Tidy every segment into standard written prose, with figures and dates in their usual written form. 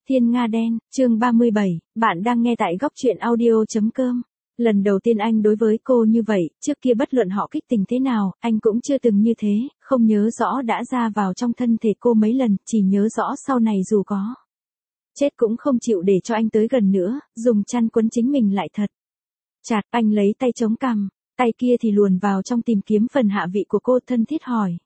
Thiên Nga Đen, chương 37, bạn đang nghe tại góc truyện audio.com. Lần đầu tiên anh đối với cô như vậy, trước kia bất luận họ kích tình thế nào, anh cũng chưa từng như thế, không nhớ rõ đã ra vào trong thân thể cô mấy lần, chỉ nhớ rõ sau này dù có chết cũng không chịu để cho anh tới gần nữa, dùng chăn quấn chính mình lại thật chặt. Anh lấy tay chống cằm, tay kia thì luồn vào trong tìm kiếm phần hạ vị của cô, thân thiết hỏi.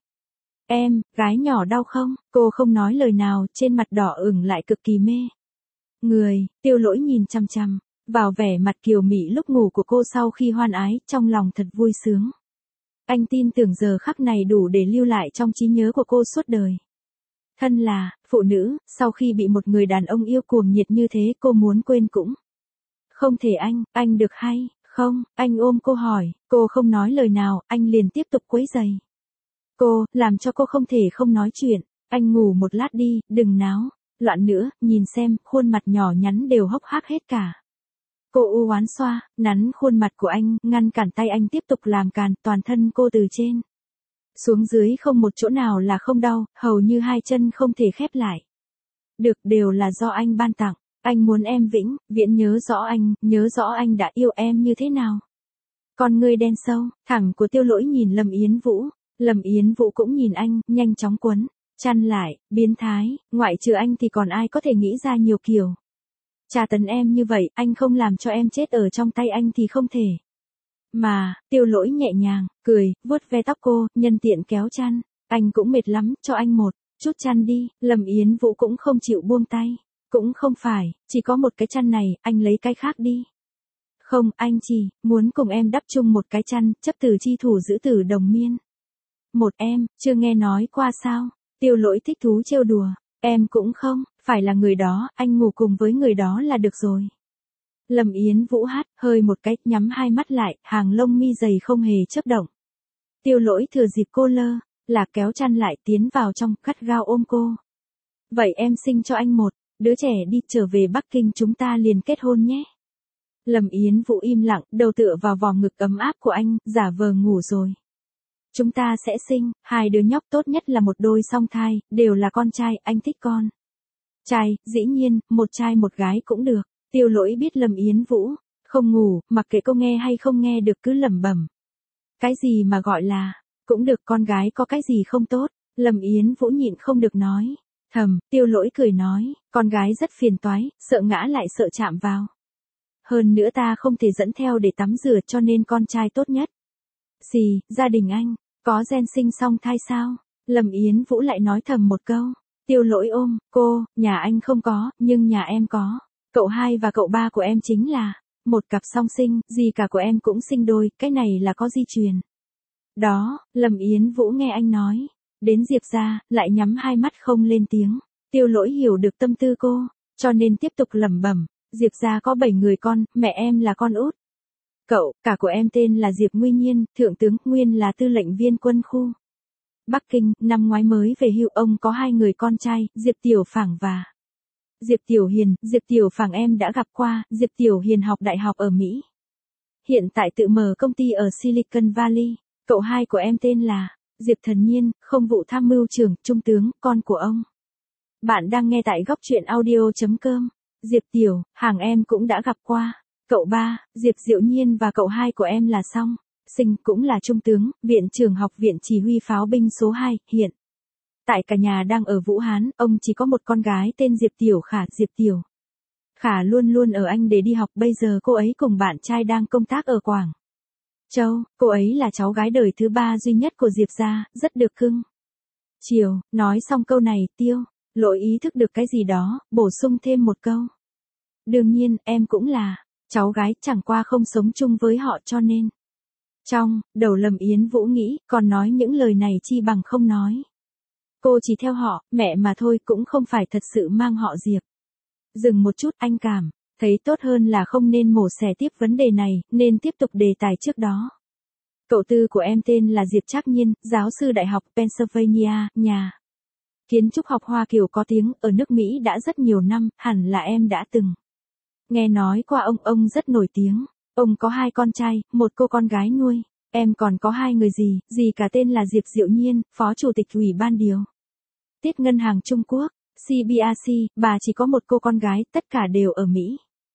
Em, gái nhỏ đau không? Cô không nói lời nào, trên mặt đỏ ửng lại cực kỳ mê người. Tiêu Lỗi nhìn chằm chằm vào vẻ mặt kiều mị lúc ngủ của cô sau khi hoan ái, trong lòng thật vui sướng. Anh tin tưởng giờ khắc này đủ để lưu lại trong trí nhớ của cô suốt đời. Thân là phụ nữ, sau khi bị một người đàn ông yêu cuồng nhiệt như thế, cô muốn quên cũng không thể. Anh được hay không? Anh ôm cô hỏi. Cô không nói lời nào, anh liền tiếp tục quấy giày cô, làm cho cô không thể không nói chuyện. Anh ngủ một lát đi, đừng náo loạn nữa, nhìn xem, khuôn mặt nhỏ nhắn đều hốc hác hết cả. Cô u oán xoa nắn khuôn mặt của anh, ngăn cản tay anh tiếp tục làm càn. Toàn thân cô từ trên xuống dưới không một chỗ nào là không đau, hầu như hai chân không thể khép lại được, đều là do anh ban tặng. Anh muốn em vĩnh viễn nhớ rõ anh đã yêu em như thế nào. Con ngươi đen sâu thẳng của Tiêu Lỗi nhìn Lâm Yến Vũ. Lâm Yến Vũ cũng nhìn anh, nhanh chóng quấn chăn lại. Biến thái, ngoại trừ anh thì còn ai có thể nghĩ ra nhiều kiểu tra tấn em như vậy. Anh không làm cho em chết ở trong tay anh thì không thể mà. Tiêu Lỗi nhẹ nhàng cười, vuốt ve tóc cô, nhân tiện kéo chăn. Anh cũng mệt lắm, cho anh một chút chăn đi. Lâm Yến Vũ cũng không chịu buông tay. Cũng không phải, chỉ có một cái chăn này, anh lấy cái khác đi. Không, anh chỉ muốn cùng em đắp chung một cái chăn, chấp tử chi thủ giữ tử đồng miên. Một em, chưa nghe nói qua sao? Tiêu Lỗi thích thú trêu đùa. Em cũng không phải là người đó, anh ngủ cùng với người đó là được rồi. Lâm Yến Vũ hát hơi một cái, nhắm hai mắt lại, hàng lông mi dày không hề chớp động. Tiêu Lỗi thừa dịp cô lơ là kéo chăn lại, tiến vào trong, gắt gao ôm cô. Vậy em sinh cho anh một đứa trẻ đi, trở về Bắc Kinh chúng ta liền kết hôn nhé. Lâm Yến Vũ im lặng, đầu tựa vào vòng ngực ấm áp của anh, giả vờ ngủ rồi. Chúng ta sẽ sinh hai đứa nhóc, tốt nhất là một đôi song thai, đều là con trai, anh thích con trai, dĩ nhiên, một trai một gái cũng được. Tiêu Lỗi biết Lâm Yến Vũ không ngủ, mặc kệ cô nghe hay không nghe được cứ lẩm bẩm. Cái gì mà gọi là cũng được, con gái có cái gì không tốt? Lâm Yến Vũ nhịn không được nói thầm. Tiêu Lỗi cười nói, con gái rất phiền toái, sợ ngã lại sợ chạm vào. Hơn nữa ta không thể dẫn theo để tắm rửa, cho nên con trai tốt nhất. Gì, gia đình anh có gen sinh song thai sao? Lâm Yến Vũ lại nói thầm một câu. Tiêu Lỗi ôm cô, nhà anh không có, nhưng nhà em có. Cậu hai và cậu ba của em chính là một cặp song sinh, dì cả của em cũng sinh đôi, cái này là có di truyền. Đó, Lâm Yến Vũ nghe anh nói đến Diệp gia, lại nhắm hai mắt không lên tiếng. Tiêu Lỗi hiểu được tâm tư cô, cho nên tiếp tục lẩm bẩm. Diệp gia có 7 người con, mẹ em là con út. Cậu, cả của em tên là Diệp Nguy Nhiên, thượng tướng, nguyên là tư lệnh viên quân khu Bắc Kinh, năm ngoái mới về hưu. Ông có 2 người con trai, Diệp Tiểu Phảng và Diệp Tiểu Hiền. Diệp Tiểu Phảng em đã gặp qua, Diệp Tiểu Hiền học đại học ở Mỹ. Hiện tại tự mở công ty ở Silicon Valley. Cậu hai của em tên là Diệp Thần Nhiên, không vụ tham mưu trưởng, trung tướng, con của ông. Bạn đang nghe tại góc truyện audio.com. Diệp Tiểu Hàng em cũng đã gặp qua. Cậu ba, Diệp Diệu Nhiên và cậu hai của em là song sinh, cũng là trung tướng, viện trưởng học viện chỉ huy pháo binh số 2, hiện tại cả nhà đang ở Vũ Hán. Ông chỉ có một con gái tên Diệp Tiểu Khả. Diệp Tiểu Khả luôn luôn ở Anh để đi học, bây giờ cô ấy cùng bạn trai đang công tác ở Quảng Châu. Cô ấy là cháu gái đời thứ 3 duy nhất của Diệp gia, rất được cưng chiều. Nói xong câu này, Tiêu Lỗi ý thức được cái gì đó, bổ sung thêm một câu. Đương nhiên, em cũng là cháu gái, chẳng qua không sống chung với họ cho nên. Trong đầu Lâm Yến Vũ nghĩ, còn nói những lời này chi bằng không nói. Cô chỉ theo họ, mẹ mà thôi, cũng không phải thật sự mang họ Diệp. Dừng một chút, anh cảm thấy tốt hơn là không nên mổ xẻ tiếp vấn đề này, nên tiếp tục đề tài trước đó. Cậu tư của em tên là Diệp Trác Nhiên, giáo sư đại học Pennsylvania, nhà kiến trúc học Hoa Kiều có tiếng ở nước Mỹ đã rất nhiều năm, hẳn là em đã từng nghe nói qua ông rất nổi tiếng. Ông có 2 con trai, một cô con gái nuôi. Em còn có 2 người dì cả tên là Diệp Diệu Nhiên, phó chủ tịch ủy ban điều tiết ngân hàng Trung Quốc. CBRC, bà chỉ có một cô con gái, tất cả đều ở Mỹ.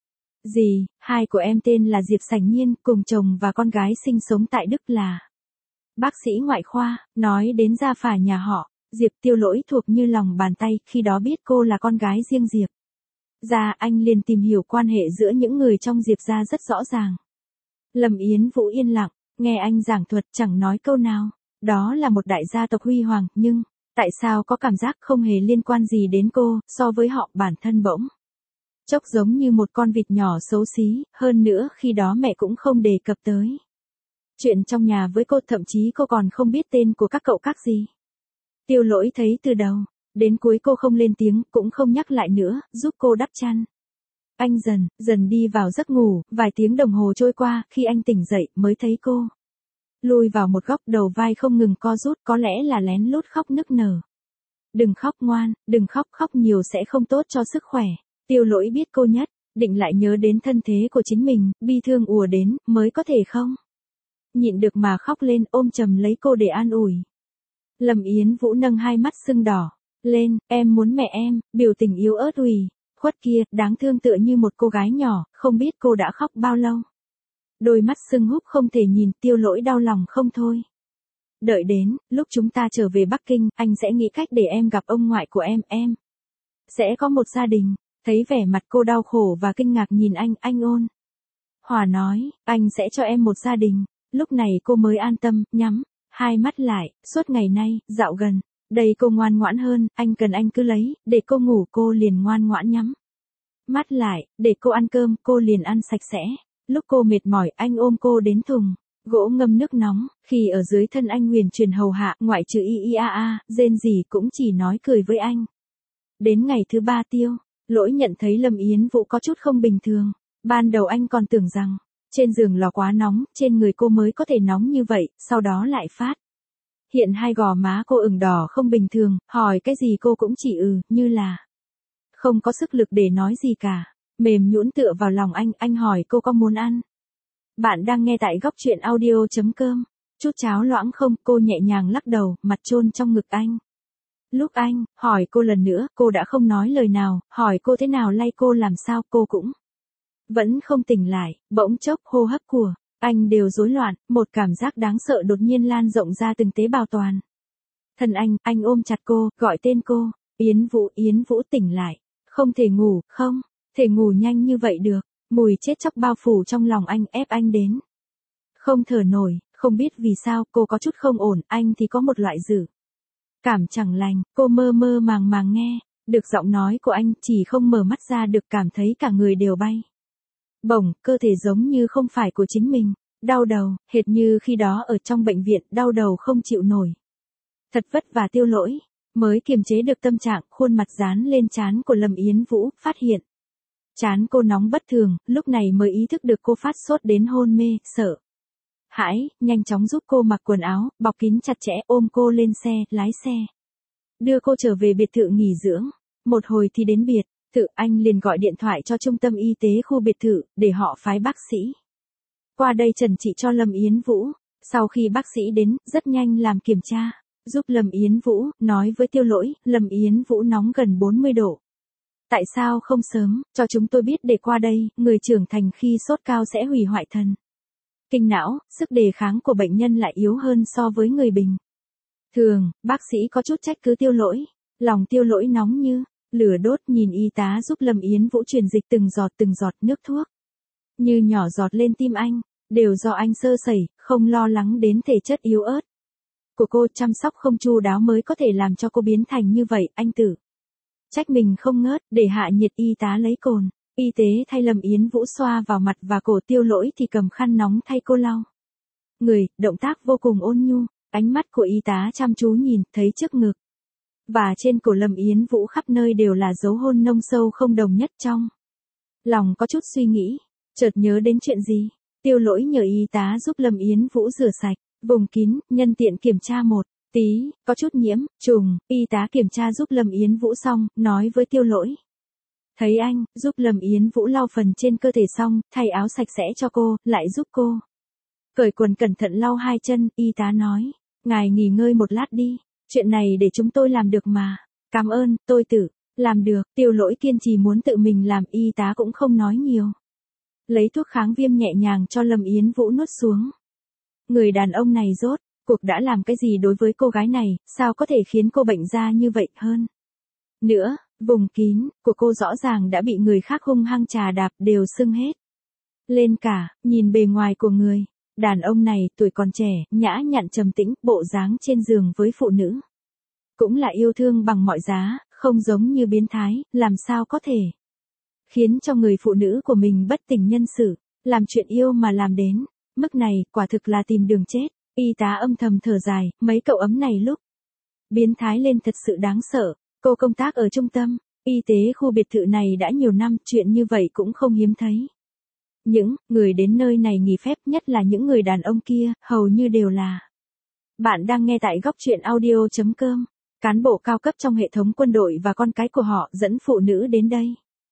Dì, hai của em tên là Diệp Sảnh Nhiên, cùng chồng và con gái sinh sống tại Đức là bác sĩ ngoại khoa. Nói đến gia phả nhà họ, Diệp Tiêu Lỗi thuộc như lòng bàn tay, khi đó biết cô là con gái riêng Diệp gia, anh liền tìm hiểu quan hệ giữa những người trong Diệp gia rất rõ ràng. Lâm Yến Vũ yên lặng, nghe anh giảng thuật chẳng nói câu nào. Đó là một đại gia tộc huy hoàng, nhưng tại sao có cảm giác không hề liên quan gì đến cô, so với họ bản thân bỗng chốc giống như một con vịt nhỏ xấu xí, hơn nữa khi đó mẹ cũng không đề cập tới chuyện trong nhà với cô, thậm chí cô còn không biết tên của các cậu các gì. Tiêu Lỗi thấy từ đầu đến cuối cô không lên tiếng, cũng không nhắc lại nữa, giúp cô đắp chăn. Anh dần đi vào giấc ngủ, vài tiếng đồng hồ trôi qua, khi anh tỉnh dậy mới thấy cô lùi vào một góc, đầu vai không ngừng co rút, có lẽ là lén lút khóc nức nở. Đừng khóc ngoan, đừng khóc, khóc nhiều sẽ không tốt cho sức khỏe. Tiêu Lỗi biết cô nhất định lại nhớ đến thân thế của chính mình, bi thương ùa đến, mới có thể không nhịn được mà khóc lên, ôm chầm lấy cô để an ủi. Lâm Yến Vũ nâng hai mắt sưng đỏ lên, em muốn mẹ em, biểu tình yếu ớt ủy khuất kia, đáng thương tựa như một cô gái nhỏ, không biết cô đã khóc bao lâu. Đôi mắt sưng húp không thể nhìn, Tiêu Lỗi đau lòng không thôi. Đợi đến lúc chúng ta trở về Bắc Kinh, anh sẽ nghĩ cách để em gặp ông ngoại của em sẽ có một gia đình. Thấy vẻ mặt cô đau khổ và kinh ngạc nhìn anh ôn hòa nói, anh sẽ cho em một gia đình. Lúc này cô mới an tâm, nhắm hai mắt lại. Suốt ngày nay, dạo gần đây cô ngoan ngoãn hơn, anh cần anh cứ lấy, để cô ngủ cô liền ngoan ngoãn nhắm mắt lại, để cô ăn cơm, cô liền ăn sạch sẽ. Lúc cô mệt mỏi, anh ôm cô đến thùng gỗ ngâm nước nóng, khi ở dưới thân anh huyền truyền hầu hạ, ngoại trừ rên gì cũng chỉ nói cười với anh. Đến ngày thứ 3 Tiêu Lỗi nhận thấy Lâm Yến Vũ có chút không bình thường. Ban đầu anh còn tưởng rằng trên giường lò quá nóng, trên người cô mới có thể nóng như vậy, sau đó lại phát hiện hai gò má cô ửng đỏ không bình thường, hỏi cái gì cô cũng chỉ như là không có sức lực để nói gì cả. Mềm nhũn tựa vào lòng anh hỏi cô có muốn ăn. Bạn đang nghe tại góc truyện audio.com. Chút cháo loãng không, cô nhẹ nhàng lắc đầu, mặt chôn trong ngực anh. Lúc anh hỏi cô lần nữa, cô đã không nói lời nào, hỏi cô thế nào lay cô làm sao, cô cũng vẫn không tỉnh lại. Bỗng chốc hô hấp của anh đều rối loạn, một cảm giác đáng sợ đột nhiên lan rộng ra từng tế bào toàn thân anh ôm chặt cô, gọi tên cô, Yến Vũ tỉnh lại. Không thể ngủ, không thể ngủ nhanh như vậy được. Mùi chết chóc bao phủ trong lòng anh, ép anh đến không thở nổi. Không biết vì sao, cô có chút không ổn, anh thì có một loại dự cảm chẳng lành. Cô mơ mơ màng nghe được giọng nói của anh, chỉ không mở mắt ra được, cảm thấy cả người đều bay bổng, cơ thể giống như không phải của chính mình. Đau đầu, hệt như khi đó ở trong bệnh viện, đau đầu không chịu nổi. Thật vất vả Tiêu Lỗi mới kiềm chế được tâm trạng, khuôn mặt dán lên trán của Lâm Yến Vũ, phát hiện trán cô nóng bất thường, lúc này mới ý thức được cô phát sốt đến hôn mê, sợ hãi, nhanh chóng giúp cô mặc quần áo, bọc kín chặt chẽ, ôm cô lên xe, lái xe đưa cô trở về biệt thự nghỉ dưỡng. Một hồi thì đến biệt thự, anh liền gọi điện thoại cho trung tâm y tế khu biệt thự, để họ phái bác sĩ qua đây trần trị cho Lâm Yến Vũ. Sau khi bác sĩ đến, rất nhanh làm kiểm tra giúp Lâm Yến Vũ, nói với Tiêu Lỗi, Lâm Yến Vũ nóng gần 40 độ. Tại sao không sớm cho chúng tôi biết để qua đây, người trưởng thành khi sốt cao sẽ hủy hoại thần kinh não, sức đề kháng của bệnh nhân lại yếu hơn so với người bình thường. Bác sĩ có chút trách cứ Tiêu Lỗi. Lòng Tiêu Lỗi nóng như lửa đốt, nhìn y tá giúp Lâm Yến Vũ truyền dịch từng giọt nước thuốc như nhỏ giọt lên tim anh, đều do anh sơ sẩy, không lo lắng đến thể chất yếu ớt của cô, chăm sóc không chu đáo mới có thể làm cho cô biến thành như vậy. Anh tự trách mình không ngớt. Để hạ nhiệt, y tá lấy cồn y tế thay Lâm Yến Vũ xoa vào mặt và cổ. Tiêu Lỗi thì cầm khăn nóng thay cô lau người, động tác vô cùng ôn nhu. Ánh mắt của y tá chăm chú nhìn, thấy trước ngực và trên cổ Lâm Yến Vũ khắp nơi đều là dấu hôn nông sâu không đồng nhất. Trong lòng có chút suy nghĩ, chợt nhớ đến chuyện gì. Tiêu Lỗi nhờ y tá giúp Lâm Yến Vũ rửa sạch vùng kín, nhân tiện kiểm tra một tí, có chút nhiễm trùng. Y tá kiểm tra giúp Lâm Yến Vũ xong, nói với Tiêu Lỗi. Thấy anh giúp Lâm Yến Vũ lau phần trên cơ thể xong, thay áo sạch sẽ cho cô, lại giúp cô cởi quần cẩn thận lau hai chân. Y tá nói, ngài nghỉ ngơi một lát đi, chuyện này để chúng tôi làm được mà. Cảm ơn, tôi tự Làm được, Tiêu Lỗi kiên trì muốn tự mình làm, y tá cũng không nói nhiều. Lấy thuốc kháng viêm nhẹ nhàng cho Lâm Yến Vũ nuốt xuống. Người đàn ông này rốt cuộc đã làm cái gì đối với cô gái này, sao có thể khiến cô bệnh ra như vậy hơn. Nữa, vùng kín của cô rõ ràng đã bị người khác hung hăng chà đạp đều sưng hết. Lên cả, nhìn bề ngoài của người, đàn ông này tuổi còn trẻ, nhã nhặn trầm tĩnh, bộ dáng trên giường với phụ nữ. Cũng là yêu thương bằng mọi giá, không giống như biến thái, làm sao có thể khiến cho người phụ nữ của mình bất tỉnh nhân sự, làm chuyện yêu mà làm đến mức này, quả thực là tìm đường chết. Y tá âm thầm thở dài, mấy cậu ấm này lúc biến thái lên thật sự đáng sợ. Cô công tác ở trung tâm y tế khu biệt thự này đã nhiều năm, chuyện như vậy cũng không hiếm thấy. Những người đến nơi này nghỉ phép, nhất là những người đàn ông kia, hầu như đều là. Bạn đang nghe tại góc truyện audio.com. Cán bộ cao cấp trong hệ thống quân đội và con cái của họ dẫn phụ nữ đến đây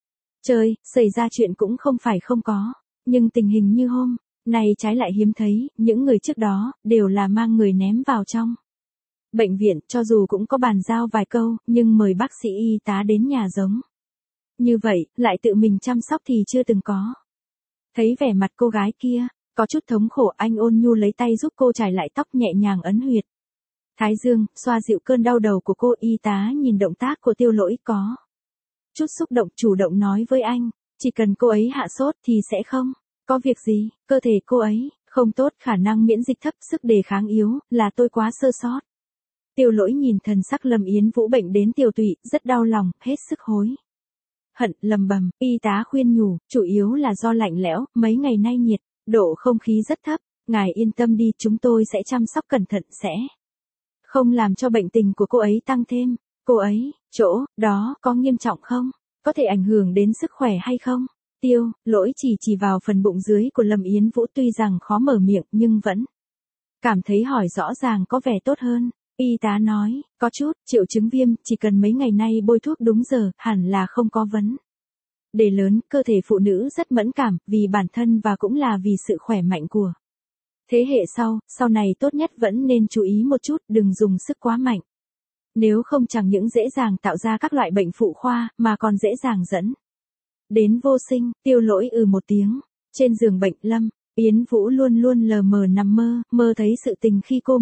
chơi, xảy ra chuyện cũng không phải không có. Nhưng tình hình như hôm nay trái lại hiếm thấy, những người trước đó đều là mang người ném vào trong bệnh viện, cho dù cũng có bàn giao vài câu, nhưng mời bác sĩ y tá đến nhà giống như vậy, lại tự mình chăm sóc thì chưa từng có. Thấy vẻ mặt cô gái kia có chút thống khổ, anh ôn nhu lấy tay giúp cô trải lại tóc, nhẹ nhàng ấn huyệt thái dương, xoa dịu cơn đau đầu của cô. Y tá nhìn động tác của Tiêu Lỗi có chút xúc động, chủ động nói với anh, chỉ cần cô ấy hạ sốt thì sẽ không có việc gì, cơ thể cô ấy không tốt, khả năng miễn dịch thấp, sức đề kháng yếu, là tôi quá sơ sót. Tiêu Lỗi nhìn thần sắc Lâm Yến Vũ bệnh đến tiều tụy, rất đau lòng, hết sức hối hận, lầm bầm. Y tá khuyên nhủ, chủ yếu là do lạnh lẽo, mấy ngày nay nhiệt độ không khí rất thấp, ngài yên tâm đi, chúng tôi sẽ chăm sóc cẩn thận, sẽ không làm cho bệnh tình của cô ấy tăng thêm. Cô ấy, chỗ đó có nghiêm trọng không? Có thể ảnh hưởng đến sức khỏe hay không? Tiêu Lỗi chỉ vào phần bụng dưới của Lâm Yến Vũ, tuy rằng khó mở miệng nhưng vẫn cảm thấy hỏi rõ ràng có vẻ tốt hơn. Y tá nói, có chút triệu chứng viêm, chỉ cần mấy ngày nay bôi thuốc đúng giờ, hẳn là không có vấn đề lớn. Cơ thể phụ nữ rất mẫn cảm, vì bản thân và cũng là vì sự khỏe mạnh của thế hệ sau này tốt nhất vẫn nên chú ý một chút, đừng dùng sức quá mạnh. Nếu không chẳng những dễ dàng tạo ra các loại bệnh phụ khoa, mà còn dễ dàng dẫn đến vô sinh. Tiêu Lỗi một tiếng. Trên giường bệnh, Lâm Yến Vũ luôn luôn lờ mờ nằm mơ thấy sự tình khi cô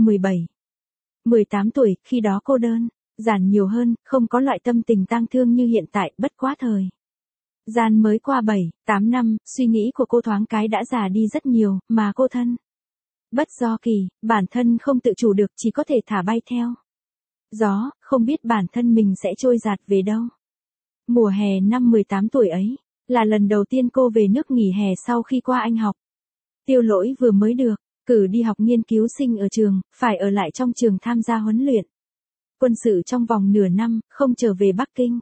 17-18 tuổi, khi đó cô đơn giản nhiều hơn, không có loại tâm tình tang thương như hiện tại, bất quá thời gian mới qua 7-8 năm, suy nghĩ của cô thoáng cái đã già đi rất nhiều, mà cô thân bất do kỳ, bản thân không tự chủ được, chỉ có thể thả bay theo gió, không biết bản thân mình sẽ trôi dạt về đâu. Mùa hè năm 18 tuổi ấy, là lần đầu tiên cô về nước nghỉ hè sau khi qua Anh học. Tiêu Lỗi vừa mới được cử đi học nghiên cứu sinh ở trường, phải ở lại trong trường tham gia huấn luyện quân sự trong vòng nửa năm, không trở về Bắc Kinh.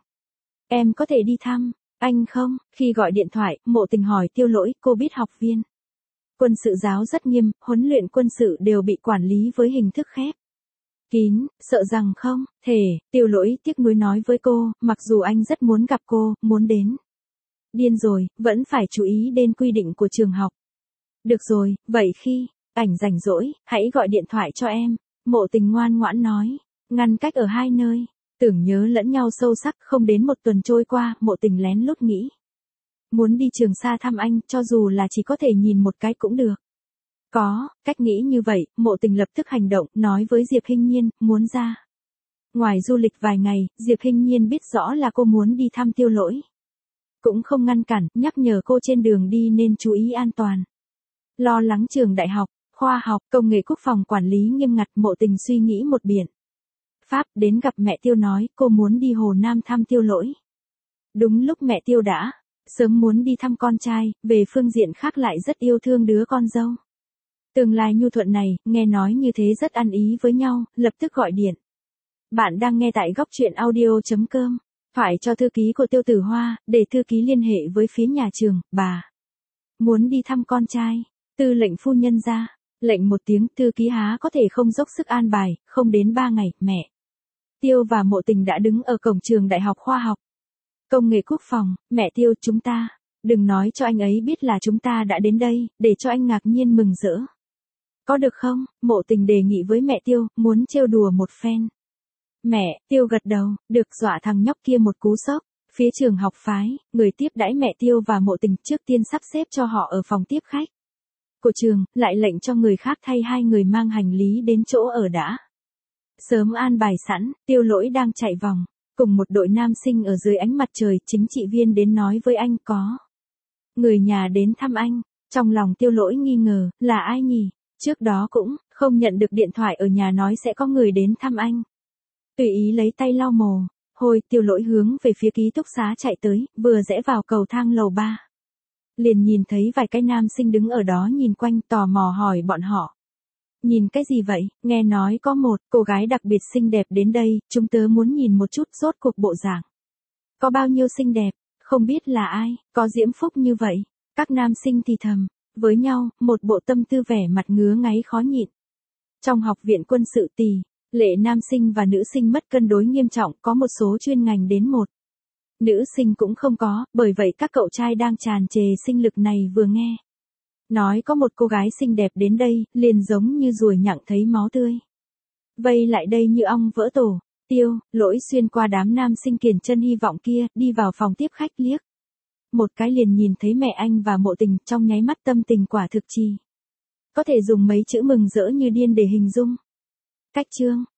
Em có thể đi thăm anh không? Khi gọi điện thoại, Mộ Tình hỏi Tiêu Lỗi, cô biết học viên quân sự giáo rất nghiêm, huấn luyện quân sự đều bị quản lý với hình thức khép kín, sợ rằng không thể. Tiêu Lỗi tiếc nuối nói với cô, mặc dù anh rất muốn gặp cô, muốn đến điên rồi, vẫn phải chú ý đến quy định của trường học. Được rồi, vậy khi ảnh rảnh rỗi, hãy gọi điện thoại cho em. Mộ Tình ngoan ngoãn nói, ngăn cách ở hai nơi, tưởng nhớ lẫn nhau sâu sắc. Không đến một tuần trôi qua, Mộ Tình lén lút nghĩ muốn đi Trường Sa thăm anh, cho dù là chỉ có thể nhìn một cái cũng được. Có cách nghĩ như vậy, Mộ Tình lập tức hành động, nói với Diệp Hinh Nhiên, muốn ra ngoài du lịch vài ngày. Diệp Hinh Nhiên biết rõ là cô muốn đi thăm Tiêu Lỗi, cũng không ngăn cản, nhắc nhở cô trên đường đi nên chú ý an toàn. Lo lắng trường đại học, khoa học, công nghệ quốc phòng quản lý nghiêm ngặt, Mộ Tình suy nghĩ một biện pháp, đến gặp mẹ Tiêu nói cô muốn đi Hồ Nam thăm Tiêu Lỗi. Đúng lúc mẹ Tiêu đã sớm muốn đi thăm con trai, về phương diện khác lại rất yêu thương đứa con dâu tương lai nhu thuận này, nghe nói như thế rất ăn ý với nhau, lập tức gọi điện. Bạn đang nghe tại góc truyện audio.com. Thoại cho thư ký của Tiêu Tử Hoa, để thư ký liên hệ với phía nhà trường. Bà muốn đi thăm con trai. Tư lệnh phu nhân ra lệnh một tiếng, thư ký há có thể không dốc sức an bài. Không đến 3 ngày, mẹ Tiêu và Mộ Tình đã đứng ở cổng trường Đại học Khoa học Công nghệ Quốc phòng. Mẹ Tiêu, chúng ta đừng nói cho anh ấy biết là chúng ta đã đến đây, để cho anh ngạc nhiên mừng rỡ. Có được không? Mộ Tình đề nghị với mẹ Tiêu, muốn trêu đùa một phen. Mẹ, Tiêu gật đầu, được dọa thằng nhóc kia một cú sốc. Phía trường học phái, người tiếp đãi mẹ Tiêu và Mộ Tình trước tiên sắp xếp cho họ ở phòng tiếp khách. Của trường, lại lệnh cho người khác thay hai người mang hành lý đến chỗ ở đã. Sớm an bài sẵn, Tiêu Lỗi đang chạy vòng, cùng một đội nam sinh ở dưới ánh mặt trời, chính trị viên đến nói với anh có người nhà đến thăm anh. Trong lòng Tiêu Lỗi nghi ngờ, là ai nhỉ? Trước đó cũng không nhận được điện thoại ở nhà nói sẽ có người đến thăm anh. Tùy ý lấy tay lau mồ hôi, Tiêu Lỗi hướng về phía ký túc xá chạy tới, vừa rẽ vào cầu thang lầu 3. Liền nhìn thấy vài cái nam sinh đứng ở đó nhìn quanh, tò mò hỏi bọn họ. Nhìn cái gì vậy? Nghe nói có một cô gái đặc biệt xinh đẹp đến đây, chúng tớ muốn nhìn một chút rốt cuộc bộ dạng. Có bao nhiêu xinh đẹp, không biết là ai, có diễm phúc như vậy. Các nam sinh thì thầm với nhau, một bộ tâm tư vẻ mặt ngứa ngáy khó nhịn. Trong học viện quân sự tỷ lệ nam sinh và nữ sinh mất cân đối nghiêm trọng, có một số chuyên ngành đến một. Nữ sinh cũng không có, bởi vậy các cậu trai đang tràn trề sinh lực này vừa nghe nói có một cô gái xinh đẹp đến đây, liền giống như ruồi nhặng thấy máu tươi. Vây lại đây như ong vỡ tổ. Tiêu Lỗi xuyên qua đám nam sinh kiền chân hy vọng kia, đi vào phòng tiếp khách liếc một cái liền nhìn thấy mẹ anh và Mộ Tình, trong nháy mắt tâm tình quả thực chỉ có thể dùng mấy chữ mừng rỡ như điên để hình dung. Cách chương